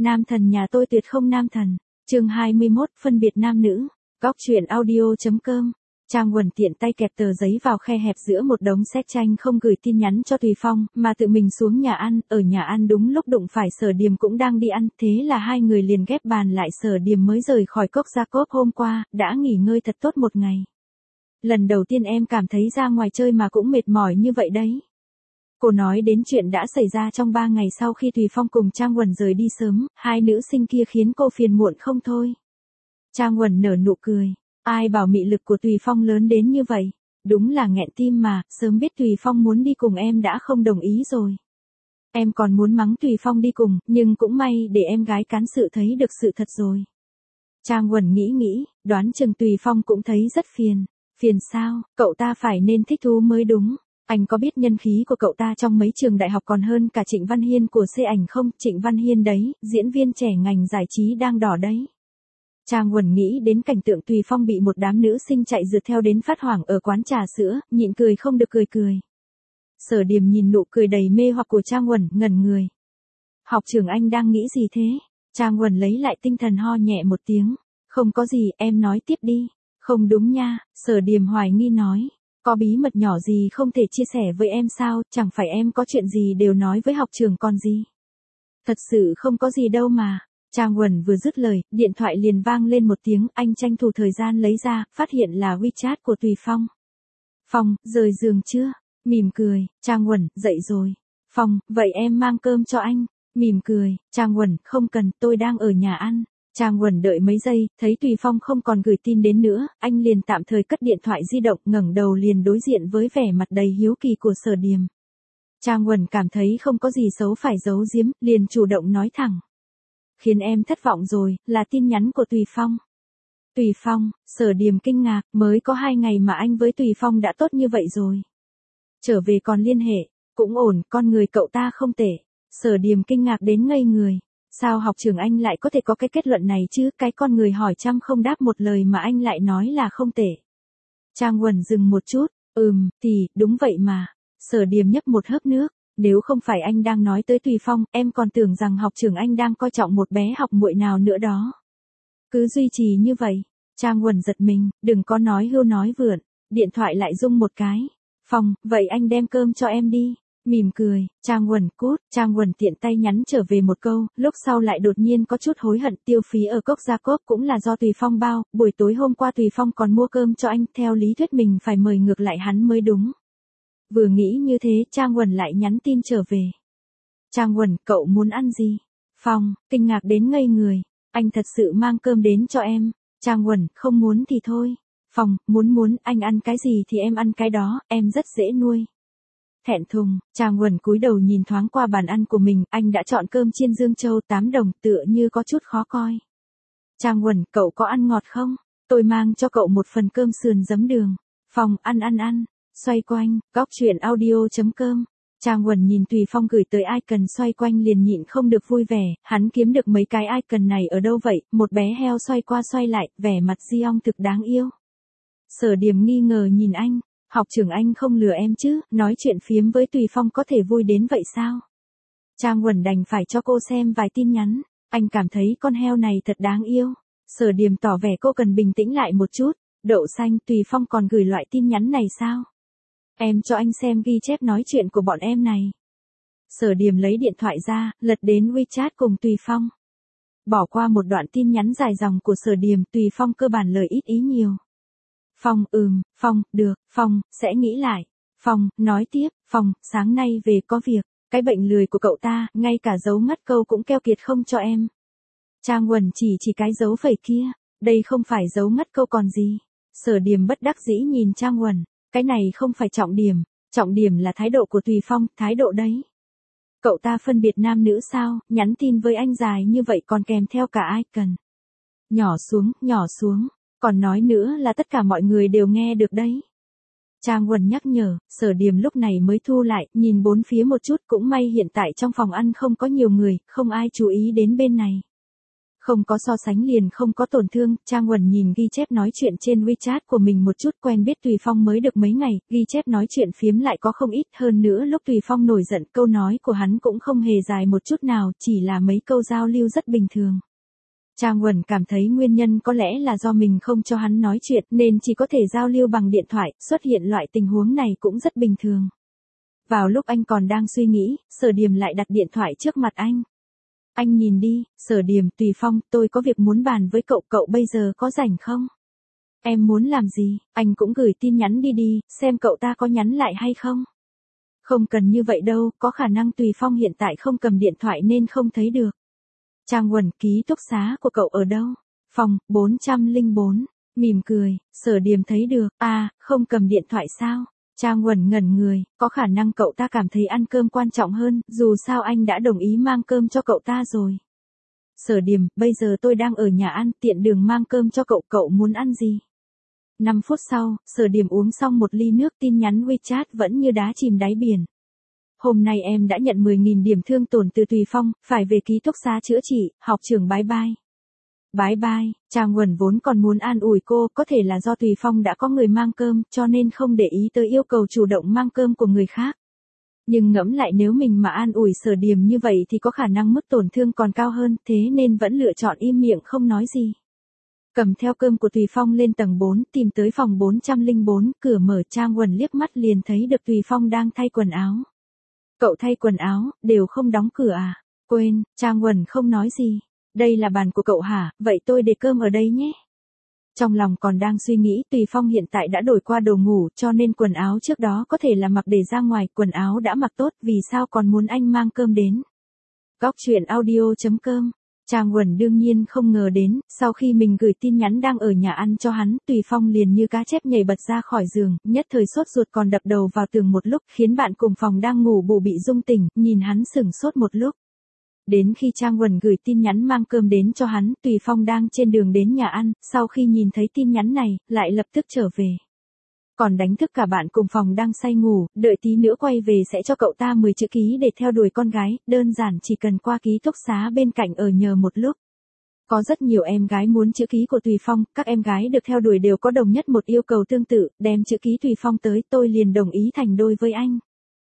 Nam thần nhà tôi tuyệt không nam thần. Chương 21, phân biệt nam nữ. Góc truyện audio.com. Trang Quần tiện tay kẹp tờ giấy vào khe hẹp giữa một đống xét tranh, không gửi tin nhắn cho Tùy Phong, mà tự mình xuống nhà ăn. Ở nhà ăn đúng lúc đụng phải Sở Điềm cũng đang đi ăn, thế là hai người liền ghép bàn lại. Sở Điềm mới rời khỏi cốc Gia Cốp hôm qua, đã nghỉ ngơi thật tốt một ngày. Lần đầu tiên em cảm thấy ra ngoài chơi mà cũng mệt mỏi như vậy đấy. Cô nói đến chuyện đã xảy ra trong 3 ngày sau khi Tùy Phong cùng Trang Quần rời đi sớm, hai nữ sinh kia khiến cô phiền muộn không thôi. Trang Quần nở nụ cười. Ai bảo mị lực của Tùy Phong lớn đến như vậy, đúng là nghẹn tim mà, sớm biết Tùy Phong muốn đi cùng em đã không đồng ý rồi. Em còn muốn mắng Tùy Phong đi cùng, nhưng cũng may để em gái cán sự thấy được sự thật rồi. Trang Quần nghĩ, đoán chừng Tùy Phong cũng thấy rất phiền. Phiền sao, cậu ta phải nên thích thú mới đúng. Anh có biết nhân khí của cậu ta trong mấy trường đại học còn hơn cả Trịnh Văn Hiên của C ảnh không? Trịnh Văn Hiên đấy, diễn viên trẻ ngành giải trí đang đỏ đấy. Trang Quần nghĩ đến cảnh tượng Tùy Phong bị một đám nữ sinh chạy rượt theo đến phát hoảng ở quán trà sữa, nhịn cười không được cười. Sở Điềm nhìn nụ cười đầy mê hoặc của Trang Quần, ngẩn người. Học trưởng anh đang nghĩ gì thế? Trang Quần lấy lại tinh thần ho nhẹ một tiếng. Không có gì, em nói tiếp đi. Không đúng nha, Sở Điềm hoài nghi nói. Có bí mật nhỏ gì không thể chia sẻ với em sao, chẳng phải em có chuyện gì đều nói với học trưởng còn gì. Thật sự không có gì đâu mà. Trang Quần vừa dứt lời, điện thoại liền vang lên một tiếng, anh tranh thủ thời gian lấy ra, phát hiện là WeChat của Tùy Phong. Phong, rời giường chưa? Mỉm cười, Trang Quần, dậy rồi. Phong, vậy em mang cơm cho anh. Mỉm cười, Trang Quần, không cần, tôi đang ở nhà ăn. Trang Quần đợi mấy giây, thấy Tùy Phong không còn gửi tin đến nữa, anh liền tạm thời cất điện thoại di động, ngẩng đầu liền đối diện với vẻ mặt đầy hiếu kỳ của Sở Điềm. Trang Quần cảm thấy không có gì xấu phải giấu giếm, liền chủ động nói thẳng. Khiến em thất vọng rồi, là tin nhắn của Tùy Phong. Tùy Phong, Sở Điềm kinh ngạc, mới có 2 ngày mà anh với Tùy Phong đã tốt như vậy rồi. Trở về còn liên hệ, cũng ổn, con người cậu ta không tệ. Sở Điềm kinh ngạc đến ngây người. Sao học trưởng anh lại có thể có cái kết luận này chứ, cái con người hỏi trăm không đáp một lời mà anh lại nói là không tệ. Trang Quần dừng một chút, thì, đúng vậy mà. Sở Điềm nhấp một hớp nước, nếu không phải anh đang nói tới Tùy Phong, em còn tưởng rằng học trưởng anh đang coi trọng một bé học muội nào nữa đó. Cứ duy trì như vậy, Trang Quần giật mình, đừng có nói hưu nói vượn, điện thoại lại rung một cái. Phong, vậy anh đem cơm cho em đi. Mỉm cười, Trang Quần cút, Trang Quần tiện tay nhắn trở về một câu, lúc sau lại đột nhiên có chút hối hận, tiêu phí ở cốc Gia Cốp cũng là do Tùy Phong bao, buổi tối hôm qua Tùy Phong còn mua cơm cho anh, theo lý thuyết mình phải mời ngược lại hắn mới đúng. Vừa nghĩ như thế, Trang Quần lại nhắn tin trở về. Trang Quần, cậu muốn ăn gì? Phong, kinh ngạc đến ngây người, anh thật sự mang cơm đến cho em. Trang Quần, không muốn thì thôi. Phong, muốn, anh ăn cái gì thì em ăn cái đó, em rất dễ nuôi. Thẹn thùng, Trang Quần cúi đầu nhìn thoáng qua bàn ăn của mình, anh đã chọn cơm chiên Dương Châu 8 đồng, tựa như có chút khó coi. Trang Quần, cậu có ăn ngọt không? Tôi mang cho cậu một phần cơm sườn giấm đường. Phong, ăn. Xoay quanh, góc truyện audio.com. Trang Quần nhìn Tùy Phong gửi tới icon xoay quanh liền nhịn không được vui vẻ, hắn kiếm được mấy cái icon này ở đâu vậy, một bé heo xoay qua xoay lại, vẻ mặt di ong thực đáng yêu. Sở Điềm nghi ngờ nhìn anh. Học trưởng anh không lừa em chứ, nói chuyện phiếm với Tùy Phong có thể vui đến vậy sao? Trang Quần đành phải cho cô xem vài tin nhắn, anh cảm thấy con heo này thật đáng yêu. Sở Điềm tỏ vẻ cô cần bình tĩnh lại một chút, đậu xanh, Tùy Phong còn gửi loại tin nhắn này sao? Em cho anh xem ghi chép nói chuyện của bọn em này. Sở Điềm lấy điện thoại ra, lật đến WeChat cùng Tùy Phong. Bỏ qua một đoạn tin nhắn dài dòng của Sở Điềm, Tùy Phong cơ bản lời ít ý nhiều. Phong, Phong, được, Phong, sẽ nghĩ lại. Phong, nói tiếp, Phong, sáng nay về có việc, cái bệnh lười của cậu ta, ngay cả dấu ngắt câu cũng keo kiệt không cho em. Trang Quần chỉ cái dấu phẩy kia, đây không phải dấu ngắt câu còn gì. Sở Điềm bất đắc dĩ nhìn Trang Quần, cái này không phải trọng điểm là thái độ của Tùy Phong, thái độ đấy. Cậu ta phân biệt nam nữ sao, nhắn tin với anh dài như vậy còn kèm theo cả icon. Nhỏ xuống. Còn nói nữa là tất cả mọi người đều nghe được đấy. Trang Quần nhắc nhở, Sở Điềm lúc này mới thu lại, nhìn bốn phía một chút, cũng may hiện tại trong phòng ăn không có nhiều người, không ai chú ý đến bên này. Không có so sánh liền không có tổn thương, Trang Uẩn nhìn ghi chép nói chuyện trên WeChat của mình một chút, quen biết Tùy Phong mới được mấy ngày, ghi chép nói chuyện phiếm lại có không ít, hơn nữa lúc Tùy Phong nổi giận câu nói của hắn cũng không hề dài một chút nào, chỉ là mấy câu giao lưu rất bình thường. Trang Uẩn cảm thấy nguyên nhân có lẽ là do mình không cho hắn nói chuyện nên chỉ có thể giao lưu bằng điện thoại, xuất hiện loại tình huống này cũng rất bình thường. Vào lúc anh còn đang suy nghĩ, Sở Điềm lại đặt điện thoại trước mặt anh. Anh nhìn đi, Sở Điềm, Tùy Phong, tôi có việc muốn bàn với cậu, cậu bây giờ có rảnh không? Em muốn làm gì? Anh cũng gửi tin nhắn đi, xem cậu ta có nhắn lại hay không? Không cần như vậy đâu, có khả năng Tùy Phong hiện tại không cầm điện thoại nên không thấy được. Trang Uẩn, ký túc xá của cậu ở đâu? Phòng 404, mỉm cười, Sở Điềm thấy được, không cầm điện thoại sao? Trang Uẩn ngẩn người, có khả năng cậu ta cảm thấy ăn cơm quan trọng hơn, dù sao anh đã đồng ý mang cơm cho cậu ta rồi. Sở Điềm, bây giờ tôi đang ở nhà ăn, tiện đường mang cơm cho cậu, cậu muốn ăn gì? 5 phút sau, Sở Điềm uống xong một ly nước, tin nhắn WeChat vẫn như đá chìm đáy biển. Hôm nay em đã nhận 10.000 điểm thương tổn từ Tùy Phong, phải về ký túc xá chữa trị, học trưởng bye bye. Bye bye, Trang Uẩn vốn còn muốn an ủi cô, có thể là do Tùy Phong đã có người mang cơm, cho nên không để ý tới yêu cầu chủ động mang cơm của người khác. Nhưng ngẫm lại nếu mình mà an ủi Sở Điềm như vậy thì có khả năng mức tổn thương còn cao hơn, thế nên vẫn lựa chọn im miệng không nói gì. Cầm theo cơm của Tùy Phong lên tầng 4, tìm tới phòng 404, cửa mở, Trang Uẩn liếc mắt liền thấy được Tùy Phong đang thay quần áo. Cậu thay quần áo, đều không đóng cửa à? Quên, Trang Uẩn không nói gì. Đây là bàn của cậu hả, vậy tôi để cơm ở đây nhé. Trong lòng còn đang suy nghĩ, Tùy Phong hiện tại đã đổi qua đồ ngủ, cho nên quần áo trước đó có thể là mặc để ra ngoài, quần áo đã mặc tốt, vì sao còn muốn anh mang cơm đến. Góc truyện audio.com. Trang Uẩn đương nhiên không ngờ đến, sau khi mình gửi tin nhắn đang ở nhà ăn cho hắn, Tùy Phong liền như cá chép nhảy bật ra khỏi giường, nhất thời sốt ruột còn đập đầu vào tường một lúc, khiến bạn cùng phòng đang ngủ bù bị rung tỉnh, nhìn hắn sửng sốt một lúc. Đến khi Trang Uẩn gửi tin nhắn mang cơm đến cho hắn, Tùy Phong đang trên đường đến nhà ăn, sau khi nhìn thấy tin nhắn này, lại lập tức trở về. Còn đánh thức cả bạn cùng phòng đang say ngủ, đợi tí nữa quay về sẽ cho cậu ta 10 chữ ký để theo đuổi con gái, đơn giản chỉ cần qua ký túc xá bên cạnh ở nhờ một lúc. Có rất nhiều em gái muốn chữ ký của Tùy Phong, các em gái được theo đuổi đều có đồng nhất một yêu cầu tương tự, đem chữ ký Tùy Phong tới, tôi liền đồng ý thành đôi với anh.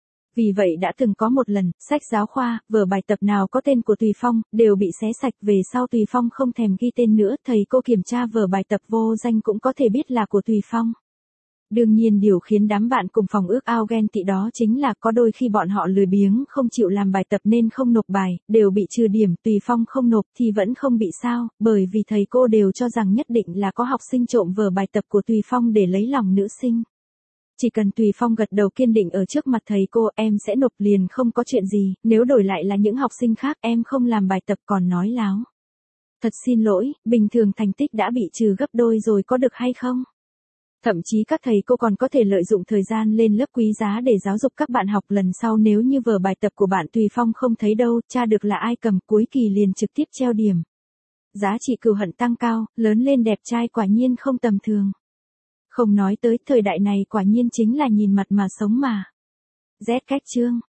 Vì vậy đã từng có một lần, sách giáo khoa, vở bài tập nào có tên của Tùy Phong, đều bị xé sạch, về sau Tùy Phong không thèm ghi tên nữa, thầy cô kiểm tra vở bài tập vô danh cũng có thể biết là của Tùy Phong. Đương nhiên điều khiến đám bạn cùng phòng ước ao ghen tị đó chính là có đôi khi bọn họ lười biếng không chịu làm bài tập nên không nộp bài, đều bị trừ điểm, Tùy Phong không nộp thì vẫn không bị sao, bởi vì thầy cô đều cho rằng nhất định là có học sinh trộm vở bài tập của Tùy Phong để lấy lòng nữ sinh. Chỉ cần Tùy Phong gật đầu kiên định ở trước mặt thầy cô, em sẽ nộp liền không có chuyện gì, nếu đổi lại là những học sinh khác em không làm bài tập còn nói láo. Thật xin lỗi, bình thường thành tích đã bị trừ gấp đôi rồi có được hay không? Thậm chí các thầy cô còn có thể lợi dụng thời gian lên lớp quý giá để giáo dục các bạn học lần sau, nếu như vở bài tập của bạn Tùy Phong không thấy đâu, tra được là ai cầm, cuối kỳ liền trực tiếp treo điểm. Giá trị cừu hận tăng cao, lớn lên đẹp trai quả nhiên không tầm thường. Không nói tới, thời đại này quả nhiên chính là nhìn mặt mà sống mà. Z cách chương.